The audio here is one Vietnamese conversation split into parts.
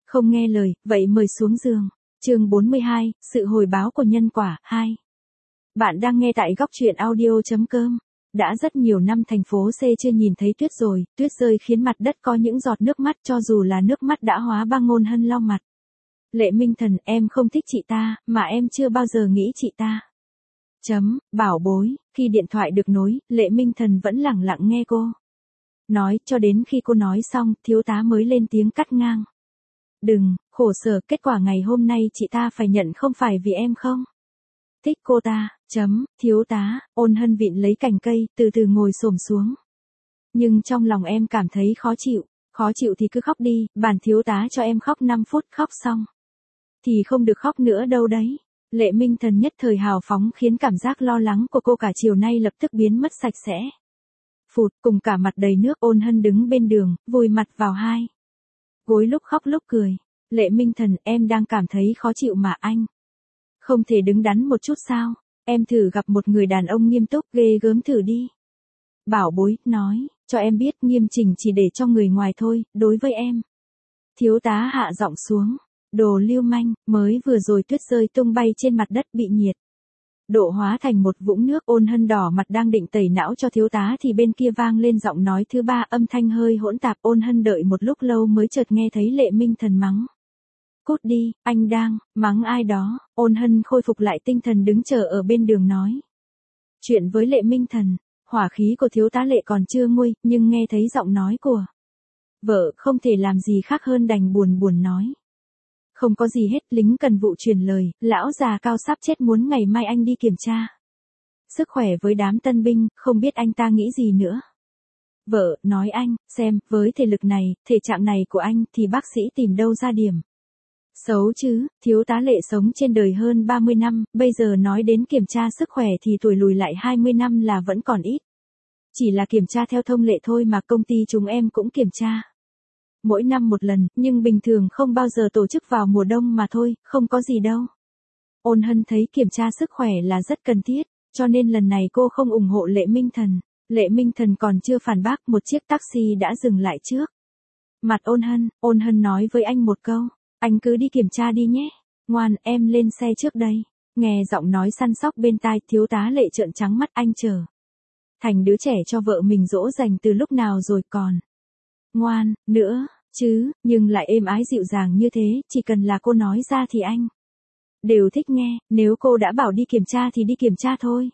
Không nghe lời, vậy mời xuống giường. Chương 42, sự hồi báo của nhân quả 2. Bạn đang nghe tại góc truyện audio.com. Đã rất nhiều năm thành phố C chưa nhìn thấy tuyết rồi, tuyết rơi khiến mặt đất có những giọt nước mắt, cho dù là nước mắt đã hóa băng. Ôn Hân lau mặt. Lệ Minh Thần, em không thích chị ta, mà em chưa bao giờ nghĩ chị ta. Bảo bối, khi điện thoại được nối, Lệ Minh Thần vẫn lẳng lặng nghe cô nói, cho đến khi cô nói xong, thiếu tá mới lên tiếng cắt ngang. Đừng, khổ sở, kết quả ngày hôm nay chị ta phải nhận không phải vì em không thích cô ta. Thiếu tá, Ôn Hân vịn lấy cành cây, từ từ ngồi xổm xuống. Nhưng trong lòng em cảm thấy khó chịu thì cứ khóc đi, bản thiếu tá cho em khóc 5 phút, khóc xong thì không được khóc nữa đâu đấy. Lệ Minh Thần nhất thời hào phóng khiến cảm giác lo lắng của cô cả chiều nay lập tức biến mất sạch sẽ. Phụt, cùng cả mặt đầy nước, Ôn Hân đứng bên đường, vùi mặt vào hai gối, lúc khóc lúc cười. Lệ Minh Thần, em đang cảm thấy khó chịu mà anh không thể đứng đắn một chút sao? Em thử gặp một người đàn ông nghiêm túc, ghê gớm thử đi. Bảo bối, nói cho em biết, nghiêm chỉnh chỉ để cho người ngoài thôi, đối với em. Thiếu tá hạ giọng xuống. Đồ lưu manh, mới vừa rồi tuyết rơi tung bay trên mặt đất bị nhiệt độ hóa thành một vũng nước. Ôn Hân đỏ mặt đang định tẩy não cho thiếu tá thì bên kia vang lên giọng nói thứ ba, âm thanh hơi hỗn tạp. Ôn Hân đợi một lúc lâu mới chợt nghe thấy Lệ Minh Thần mắng. Cút đi, anh đang mắng ai đó. Ôn Hân khôi phục lại tinh thần đứng chờ ở bên đường nói chuyện với Lệ Minh Thần. Hỏa khí của thiếu tá Lệ còn chưa nguôi, nhưng nghe thấy giọng nói của vợ không thể làm gì khác hơn đành buồn nói. Không có gì hết, lính cần vụ truyền lời, lão già cao sắp chết muốn ngày mai anh đi kiểm tra sức khỏe với đám tân binh, không biết anh ta nghĩ gì nữa. Vợ nói anh, xem, với thể lực này, thể trạng này của anh thì bác sĩ tìm đâu ra điểm xấu chứ. Thiếu tá Lệ sống trên đời hơn 30 năm, bây giờ nói đến kiểm tra sức khỏe thì tuổi lùi lại 20 năm là vẫn còn ít. Chỉ là kiểm tra theo thông lệ thôi mà, công ty chúng em cũng kiểm tra mỗi năm một lần, nhưng bình thường không bao giờ tổ chức vào mùa đông mà thôi, không có gì đâu. Ôn Hân thấy kiểm tra sức khỏe là rất cần thiết, cho nên lần này cô không ủng hộ Lệ Minh Thần. Lệ Minh Thần còn chưa phản bác, một chiếc taxi đã dừng lại trước mặt Ôn Hân nói với anh một câu, anh cứ đi kiểm tra đi nhé. Ngoan, em lên xe trước đây. Nghe giọng nói săn sóc bên tai, thiếu tá Lệ trợn trắng mắt, anh trở thành đứa trẻ cho vợ mình dỗ dành từ lúc nào rồi còn ngoan nữa chứ, nhưng lại êm ái dịu dàng như thế, chỉ cần là cô nói ra thì anh đều thích nghe. Nếu cô đã bảo đi kiểm tra thì đi kiểm tra thôi.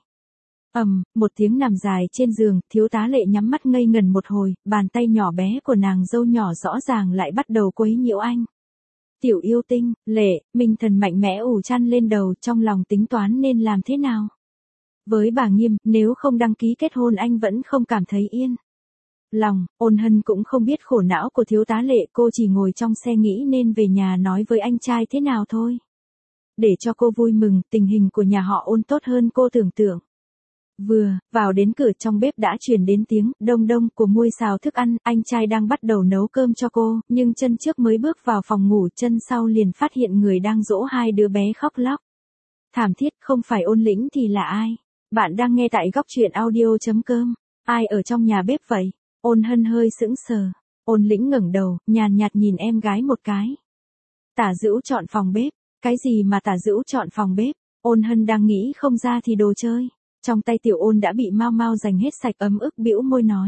Một tiếng nằm dài trên giường, thiếu tá Lệ nhắm mắt ngây ngần một hồi, bàn tay nhỏ bé của nàng dâu nhỏ rõ ràng lại bắt đầu quấy nhiễu anh. Tiểu yêu tinh, Lệ Minh Thần mạnh mẽ ủ chăn lên đầu, trong lòng tính toán nên làm thế nào với bà Nghiêm. Nếu không đăng ký kết hôn anh vẫn không cảm thấy yên lòng. Ôn Hân cũng không biết khổ não của thiếu tá Lệ, cô chỉ ngồi trong xe nghĩ nên về nhà nói với anh trai thế nào thôi. Để cho cô vui mừng, tình hình của nhà họ Ôn tốt hơn cô tưởng tượng. Vừa vào đến cửa, trong bếp đã truyền đến tiếng đông đông của muôi xào thức ăn. Anh trai đang bắt đầu nấu cơm cho cô, nhưng chân trước mới bước vào phòng ngủ, chân sau liền phát hiện người đang dỗ hai đứa bé khóc lóc thảm thiết. Không phải Ôn Lĩnh thì là ai? Bạn đang nghe tại góc truyện audio.com. Ai ở trong nhà bếp vậy? Ôn Hân hơi sững sờ. Ôn Lĩnh ngẩng đầu, nhàn nhạt nhìn em gái một cái. Tả Dữu chọn phòng bếp. Cái gì mà Tả Dữu chọn phòng bếp? Ôn Hân đang nghĩ không ra thì đồ chơi trong tay Tiểu Ôn đã bị Mau Mau giành hết sạch, ấm ức bĩu môi nói.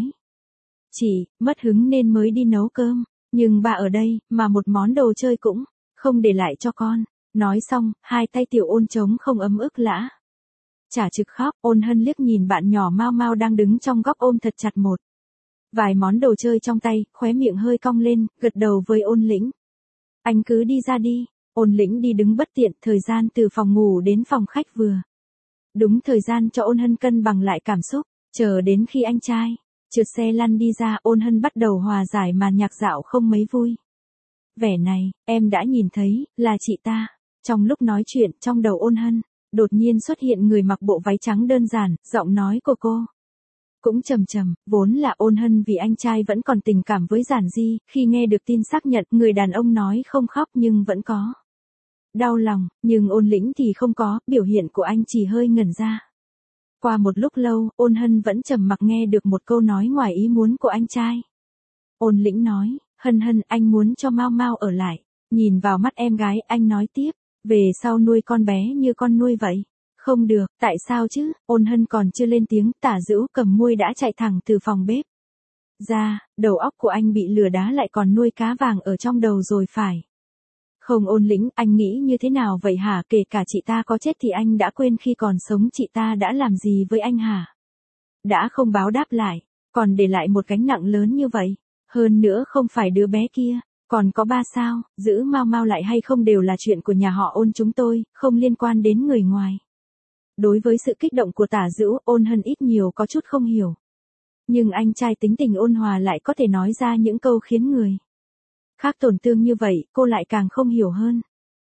Chỉ mất hứng nên mới đi nấu cơm, nhưng bà ở đây, mà một món đồ chơi cũng không để lại cho con. Nói xong, hai tay Tiểu Ôn trống không, ấm ức lã chả trực khóc. Ôn Hân liếc nhìn bạn nhỏ Mau Mau đang đứng trong góc ôm thật chặt một vài món đồ chơi trong tay, khóe miệng hơi cong lên, gật đầu với Ôn Lĩnh. Anh cứ đi ra đi. Ôn Lĩnh đi đứng bất tiện, thời gian từ phòng ngủ đến phòng khách vừa đúng thời gian cho Ôn Hân cân bằng lại cảm xúc. Chờ đến khi anh trai trượt xe lăn đi ra, Ôn Hân bắt đầu hòa giải màn nhạc dạo không mấy vui. Vẻ này, em đã nhìn thấy, là chị ta. Trong lúc nói chuyện, trong đầu Ôn Hân đột nhiên xuất hiện người mặc bộ váy trắng đơn giản, giọng nói của cô cũng trầm trầm. Vốn là Ôn Hân vì anh trai vẫn còn tình cảm với Giản Di, khi nghe được tin xác nhận, người đàn ông nói không khóc nhưng vẫn có đau lòng, nhưng Ôn Lĩnh thì không có, biểu hiện của anh chỉ hơi ngẩn ra. Qua một lúc lâu, Ôn Hân vẫn trầm mặc nghe được một câu nói ngoài ý muốn của anh trai. Ôn Lĩnh nói, Hân Hân, anh muốn cho Mau Mau ở lại Nhìn vào mắt em gái, anh nói tiếp, về sau nuôi con bé như con nuôi vậy. Không được, tại sao chứ? Ôn Hân còn chưa lên tiếng, Tả Dữu cầm môi đã chạy thẳng từ phòng bếp ra, đầu óc của anh bị lừa đá lại còn nuôi cá vàng ở trong đầu rồi phải. Không Ôn Lĩnh, anh nghĩ như thế nào vậy hả? Kể cả chị ta có chết thì anh đã quên khi còn sống chị ta đã làm gì với anh hả? Đã không báo đáp lại, còn để lại một gánh nặng lớn như vậy. Hơn nữa không phải đứa bé kia, còn có ba sao, giữ Mau Mau lại hay không đều là chuyện của nhà họ Ôn chúng tôi, không liên quan đến người ngoài. Đối với sự kích động của Tả Dữu, Ôn Hân ít nhiều có chút không hiểu. Nhưng anh trai tính tình ôn hòa lại có thể nói ra những câu khiến người khác tổn thương như vậy, cô lại càng không hiểu hơn.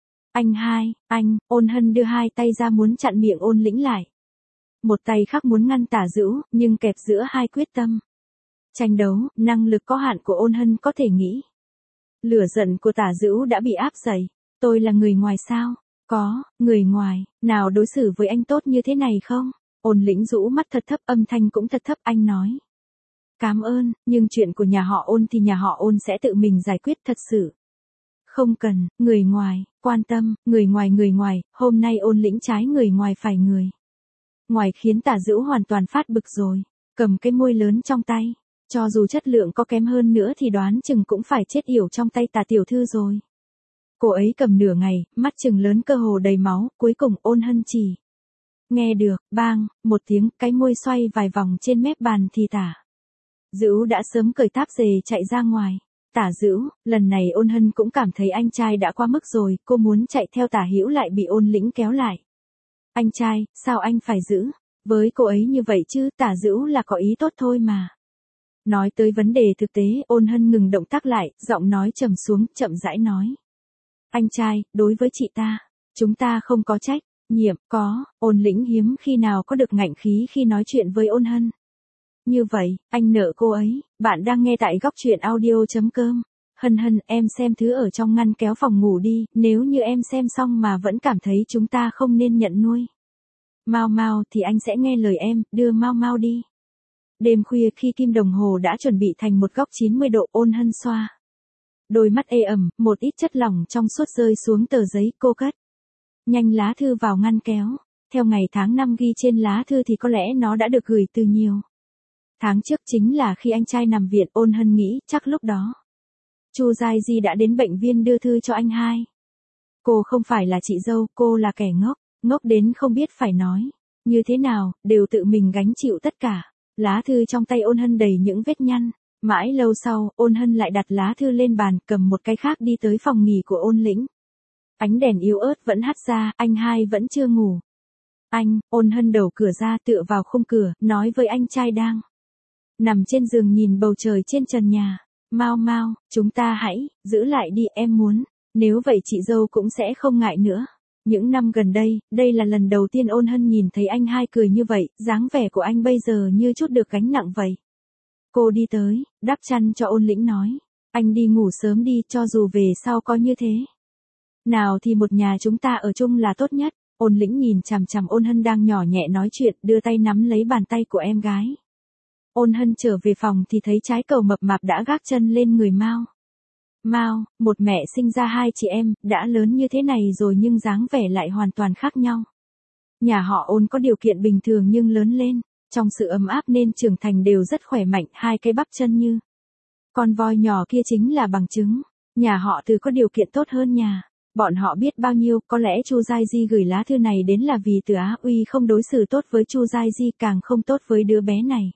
Anh, Ôn Hân đưa hai tay ra muốn chặn miệng Ôn Lĩnh lại. Một tay khác muốn ngăn Tả Dữu, nhưng kẹp giữa hai quyết tâm tranh đấu, năng lực có hạn của Ôn Hân có thể nghĩ. Lửa giận của Tả Dữu đã bị áp dậy. Tôi là người ngoài sao? Có, người ngoài, nào đối xử với anh tốt như thế này không? Ôn Lĩnh rũ mắt thật thấp, âm thanh cũng thật thấp, anh nói. Cảm ơn, nhưng chuyện của nhà họ Ôn thì nhà họ Ôn sẽ tự mình giải quyết thật sự. Không cần, người ngoài, quan tâm, người ngoài, hôm nay Ôn Lĩnh trái người ngoài phải người ngoài khiến Tả Dữu hoàn toàn phát bực rồi, cầm cái môi lớn trong tay. Cho dù chất lượng có kém hơn nữa thì đoán chừng cũng phải chết yểu trong tay Tả tiểu thư rồi. Cô ấy cầm nửa ngày, mắt chừng lớn cơ hồ đầy máu, cuối cùng Ôn Hân chỉ nghe được, bang, một tiếng, cái môi xoay vài vòng trên mép bàn thì Tả Dữu đã sớm cởi táp dề chạy ra ngoài. Tả Dữu, lần này Ôn Hân cũng cảm thấy anh trai đã qua mức rồi, cô muốn chạy theo Tả Hữu lại bị Ôn Lĩnh kéo lại. Anh trai, sao anh phải giữ với cô ấy như vậy chứ? Tả Dữu là có ý tốt thôi mà. Nói tới vấn đề thực tế, Ôn Hân ngừng động tác lại, giọng nói trầm xuống, chậm rãi nói. Anh trai, đối với chị ta, chúng ta không có trách nhiệm, có. Ôn Lĩnh hiếm khi nào có được ngạnh khí khi nói chuyện với Ôn Hân. Như vậy, anh nợ cô ấy. Bạn đang nghe tại góc truyện audio.com. Hân, em xem thứ ở trong ngăn kéo phòng ngủ đi, nếu như em xem xong mà vẫn cảm thấy chúng ta không nên nhận nuôi Mau Mau thì anh sẽ nghe lời em, đưa Mau Mau đi. Đêm khuya khi kim đồng hồ đã chuẩn bị thành một góc 90 độ, Ôn Hân xoa đôi mắt ê ẩm, một ít chất lỏng trong suốt rơi xuống tờ giấy, cô cất nhanh lá thư vào ngăn kéo. Theo ngày tháng năm ghi trên lá thư thì có lẽ nó đã được gửi từ nhiều tháng trước, chính là khi anh trai nằm viện. Ôn Hân nghĩ chắc lúc đó Chu Giai Di đã đến bệnh viện đưa thư cho anh hai. Cô không phải là chị dâu, cô là kẻ ngốc, ngốc đến không biết phải nói như thế nào, đều tự mình gánh chịu tất cả. Lá thư trong tay Ôn Hân đầy những vết nhăn. Mãi lâu sau, Ôn Hân lại đặt lá thư lên bàn, cầm một cái khác đi tới phòng nghỉ của Ôn Lĩnh. Ánh đèn yếu ớt vẫn hắt ra, anh hai vẫn chưa ngủ. Anh, Ôn Hân đầu cửa ra tựa vào khung cửa, nói với anh trai đang nằm trên giường nhìn bầu trời trên trần nhà. Mau Mau, chúng ta hãy giữ lại đi, em muốn. Nếu vậy chị dâu cũng sẽ không ngại nữa. Những năm gần đây, đây là lần đầu tiên Ôn Hân nhìn thấy anh hai cười như vậy, dáng vẻ của anh bây giờ như chút được gánh nặng vậy. Cô đi tới, đắp chăn cho Ôn Lĩnh nói. Anh đi ngủ sớm đi, cho dù về sau có như thế nào thì một nhà chúng ta ở chung là tốt nhất. Ôn Lĩnh nhìn chằm chằm Ôn Hân đang nhỏ nhẹ nói chuyện, đưa tay nắm lấy bàn tay của em gái. Ôn Hân trở về phòng thì thấy trái cầu mập mạp đã gác chân lên người Mau Mau, một mẹ sinh ra hai chị em, đã lớn như thế này rồi nhưng dáng vẻ lại hoàn toàn khác nhau. Nhà họ Ôn có điều kiện bình thường nhưng lớn lên trong sự ấm áp nên trưởng thành đều rất khỏe mạnh, hai cái bắp chân như con voi nhỏ kia chính là bằng chứng. Nhà họ Từ có điều kiện tốt hơn nhà bọn họ biết bao nhiêu, có lẽ Chu Giai Di gửi lá thư này đến là vì Từ Á Uy không đối xử tốt với Chu Giai Di, càng không tốt với đứa bé này.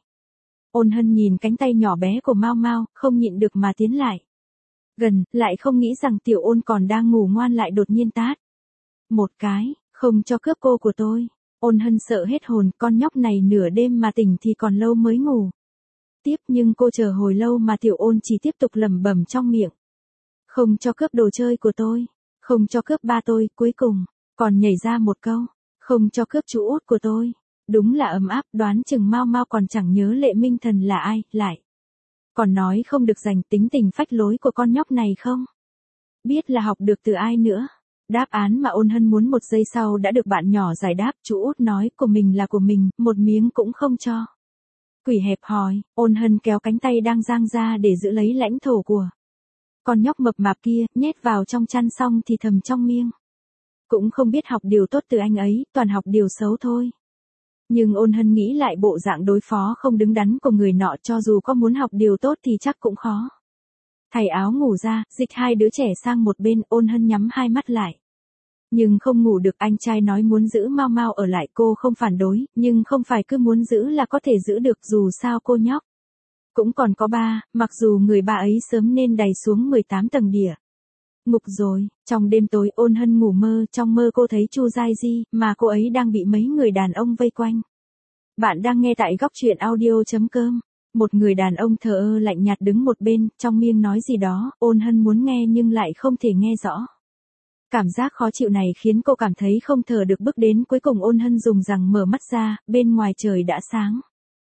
Ôn Hân nhìn cánh tay nhỏ bé của Mau Mau, không nhịn được mà tiến lại gần, lại không nghĩ rằng tiểu Ôn còn đang ngủ ngoan lại đột nhiên tát một cái, không cho cướp cô của tôi. Ôn Hân sợ hết hồn, con nhóc này nửa đêm mà tỉnh thì còn lâu mới ngủ tiếp, nhưng cô chờ hồi lâu mà tiểu Ôn chỉ tiếp tục lẩm bẩm trong miệng. Không cho cướp đồ chơi của tôi, không cho cướp ba tôi, cuối cùng còn nhảy ra một câu, không cho cướp chú út của tôi. Đúng là ấm áp, đoán chừng Mau Mau còn chẳng nhớ Lệ Minh Thần là ai, lại còn nói không được giành. Tính tình phách lối của con nhóc này không biết là học được từ ai nữa. Đáp án mà Ôn Hân muốn một giây sau đã được bạn nhỏ giải đáp, chú út nói của mình là của mình, một miếng cũng không cho. Quỷ hẹp hòi, Ôn Hân kéo cánh tay đang giang ra để giữ lấy lãnh thổ của Con nhóc mập mạp kia, nhét vào trong chăn xong thì thầm trong miệng. Cũng không biết học điều tốt từ anh ấy, toàn học điều xấu thôi. Nhưng Ôn Hân nghĩ lại bộ dạng đối phó không đứng đắn của người nọ, cho dù có muốn học điều tốt thì chắc cũng khó. Thay áo ngủ ra, dịch hai đứa trẻ sang một bên, Ôn Hân nhắm hai mắt lại. Nhưng không ngủ được, anh trai nói muốn giữ Mau Mau ở lại, cô không phản đối, nhưng không phải cứ muốn giữ là có thể giữ được, dù sao cô nhóc cũng còn có ba, mặc dù người ba ấy sớm nên đày xuống 18 tầng địa ngục rồi. Trong đêm tối Ôn Hân ngủ mơ, trong mơ cô thấy Chu Giai Di, mà cô ấy đang bị mấy người đàn ông vây quanh. Bạn đang nghe tại góc truyện audio.com. Một người đàn ông thờ ơ lạnh nhạt đứng một bên, trong miệng nói gì đó, Ôn Hân muốn nghe nhưng lại không thể nghe rõ. Cảm giác khó chịu này khiến cô cảm thấy không thở được, bước đến cuối cùng Ôn Hân dùng rằng mở mắt ra, bên ngoài trời đã sáng.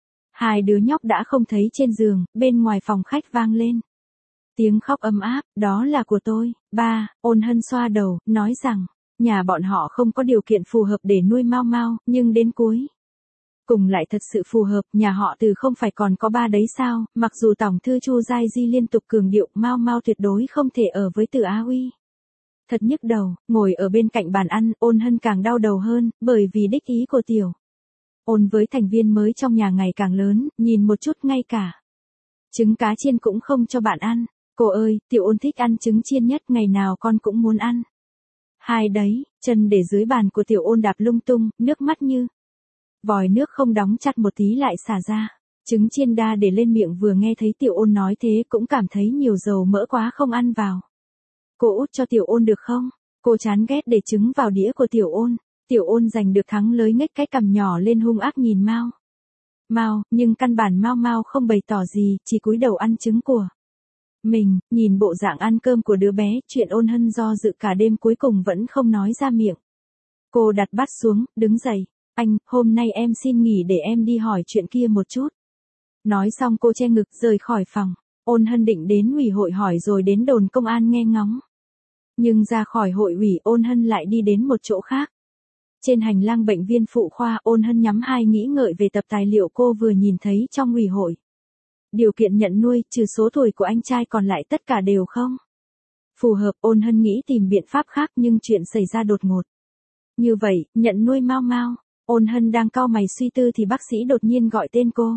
Hai đứa nhóc đã không thấy trên giường, bên ngoài phòng khách vang lên tiếng khóc ấm áp, đó là của tôi, ba. Ôn Hân xoa đầu, nói rằng, nhà bọn họ không có điều kiện phù hợp để nuôi Mau Mau, nhưng đến cuối cùng lại thật sự phù hợp, nhà họ Từ không phải còn có ba đấy sao? Mặc dù tổng thư Chu Giai Di liên tục cường điệu, Mau Mau tuyệt đối không thể ở với Từ Á Uy. Thật nhức đầu, ngồi ở bên cạnh bàn ăn, Ôn Hân càng đau đầu hơn, bởi vì đích ý của Tiểu Ôn với thành viên mới trong nhà ngày càng lớn, nhìn một chút ngay cả trứng cá chiên cũng không cho bạn ăn. Cô ơi, Tiểu Ôn thích ăn trứng chiên nhất, ngày nào con cũng muốn ăn. Hai đấy, chân để dưới bàn của Tiểu Ôn đạp lung tung, nước mắt như vòi nước không đóng chặt một tí lại xả ra. Trứng chiên đa để lên miệng, vừa nghe thấy Tiểu Ôn nói thế cũng cảm thấy nhiều dầu mỡ quá không ăn vào. Cô út cho Tiểu Ôn được không? Cô chán ghét để trứng vào đĩa của Tiểu Ôn. Tiểu Ôn giành được thắng lới ngếch cái cằm nhỏ lên hung ác nhìn Mau Mau, nhưng căn bản Mau Mau không bày tỏ gì, chỉ cúi đầu ăn trứng của mình. Nhìn bộ dạng ăn cơm của đứa bé, chuyện Ôn Hân do dự cả đêm cuối cùng vẫn không nói ra miệng. Cô đặt bát xuống, đứng dậy. Anh, hôm nay em xin nghỉ để em đi hỏi chuyện kia một chút. Nói xong cô che ngực rời khỏi phòng. Ôn Hân định đến ủy hội hỏi rồi đến đồn công an nghe ngóng. Nhưng ra khỏi hội ủy, Ôn Hân lại đi đến một chỗ khác. Trên hành lang bệnh viên phụ khoa, Ôn Hân nhắm hai nghĩ ngợi về tập tài liệu cô vừa nhìn thấy trong ủy hội. Điều kiện nhận nuôi, trừ số tuổi của anh trai còn lại tất cả đều không phù hợp. Ôn Hân nghĩ tìm biện pháp khác nhưng chuyện xảy ra đột ngột như vậy, nhận nuôi Mau Mau. Ôn Hân đang cau mày suy tư thì bác sĩ đột nhiên gọi tên cô.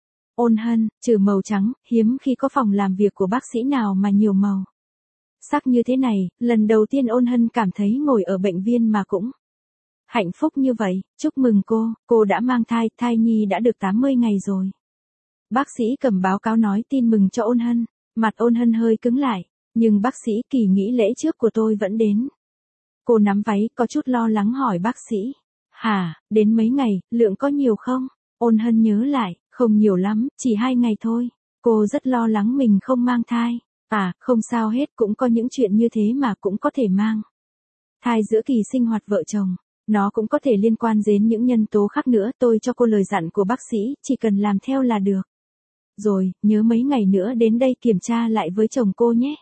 Ôn Hân, trừ màu trắng, hiếm khi có phòng làm việc của bác sĩ nào mà nhiều màu sắc như thế này, lần đầu tiên Ôn Hân cảm thấy ngồi ở bệnh viện mà cũng hạnh phúc như vậy. Chúc mừng cô đã mang thai, thai nhi đã được 80 ngày rồi. Bác sĩ cầm báo cáo nói tin mừng cho Ôn Hân. Mặt Ôn Hân hơi cứng lại, nhưng bác sĩ, kỳ nghỉ lễ trước của tôi vẫn đến. Cô nắm váy, có chút lo lắng hỏi bác sĩ. Hả, đến mấy ngày, lượng có nhiều không? Ôn Hân nhớ lại, không nhiều lắm, chỉ 2 ngày thôi. Cô rất lo lắng mình không mang thai. À, không sao hết, cũng có những chuyện như thế mà cũng có thể mang thai giữa kỳ sinh hoạt vợ chồng. Nó cũng có thể liên quan đến những nhân tố khác nữa. Tôi cho cô lời dặn của bác sĩ, chỉ cần làm theo là được. Rồi, nhớ mấy ngày nữa đến đây kiểm tra lại với chồng cô nhé.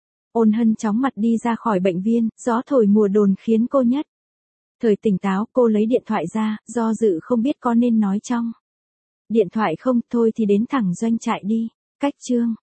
Ôn Hân chóng mặt đi ra khỏi bệnh viện, gió thổi mùa đồn khiến cô nhất thời tỉnh táo. Cô lấy điện thoại ra, do dự không biết có nên nói trong điện thoại không, thôi thì đến thẳng doanh trại đi. Cách chương